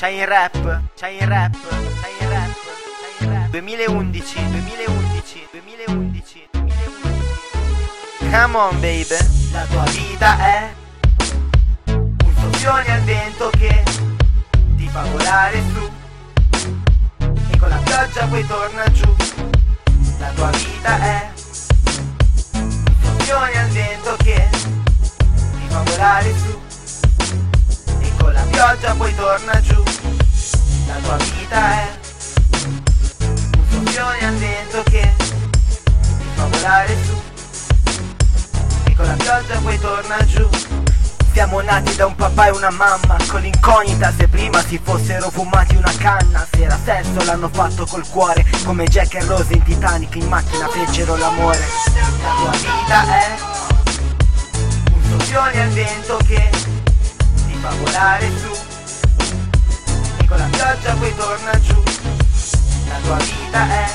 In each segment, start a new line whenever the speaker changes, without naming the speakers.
c'hai il rap, c'hai il rap, c'hai il rap, c'hai il rap. 2011, 2011, 2011, 2011. Come on baby. La tua vita è un soffione al vento che ti fa volare su e con la pioggia poi torna giù. La tua vita è un soffione al vento che ti fa volare su e con la pioggia poi torna giù. La tua vita è un soffione al vento che ti fa volare su e con la pioggia poi torna giù. Siamo nati da un papà e una mamma, con l'incognita se prima si fossero fumati una canna. Se era sesso l'hanno fatto col cuore, come Jack e Rose in Titanic in macchina fecero l'amore. La tua vita è un soffione al vento che ti fa volare su e con la pioggia poi torna giù. La tua vita è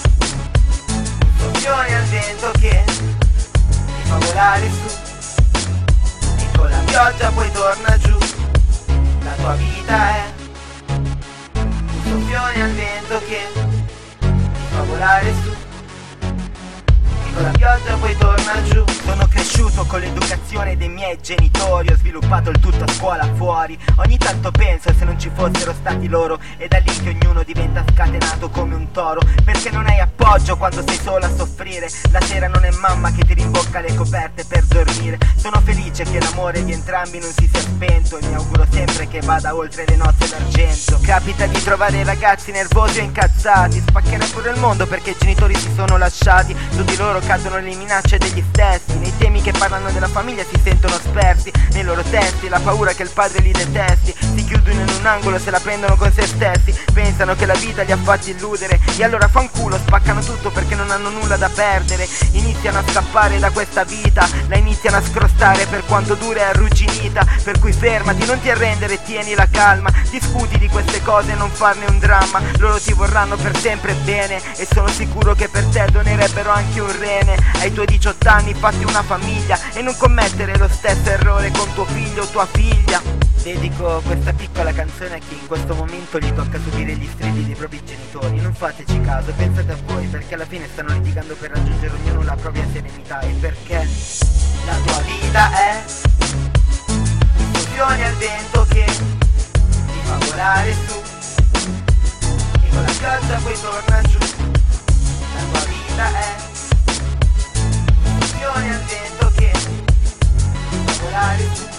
un soffione al vento che ti fa volare su con la pioggia poi torna giù. La tua vita è un soffione al vento che ti fa volare su e con la pioggia poi torna giù. Sono cresciuto con l'educazione dei miei genitori, ho sviluppato il tutto a scuola fuori. Ogni tanto penso se non ci fossero stati loro, è da lì che ognuno diventa scatenato come un toro. Perché non hai appoggio quando sei solo a soffrire, la sera non è mamma che ti rimbocca le coperte per dormire. Sono felice che l'amore di entrambi non si sia spento e mi auguro sempre che vada oltre le nozze d'argento. Capita di trovare ragazzi nervosi o incazzati, spaccherebbero il mondo perché i genitori si sono lasciati. Su di loro cadono le minacce degli stessi, nei temi che parlano della famiglia si sentono spersi nei loro testi, la paura che il padre li detesti. Si chiudono in un angolo, se la prendono con se stessi, pensano che la vita li ha fatti illudere e allora fanculo, spaccano tutto perché non hanno nulla da perdere. Iniziano a scappare da questa vita, la iniziano a scrostare per quanto dura e arrugginita. Per cui fermati, non ti arrendere, tieni la calma, discuti di queste cose e non farne un dramma. Loro ti vorranno per sempre bene e sono sicuro che per te donerebbero anche un rene. Ai tuoi 18 anni fatti una famiglia e non commettere lo stesso errore con tuo figlio o tua figlia. Dedico questa piccola canzone a chi in questo momento gli tocca subire gli stridi dei propri genitori. Non fateci caso, pensate a voi, perché alla fine stanno litigando per raggiungere ognuno la propria serenità. E perché la tua vita è un soffione al vento che ti fa volare su e con la pioggia poi torna giù. La tua vita è un soffione al vento che ti fa volare su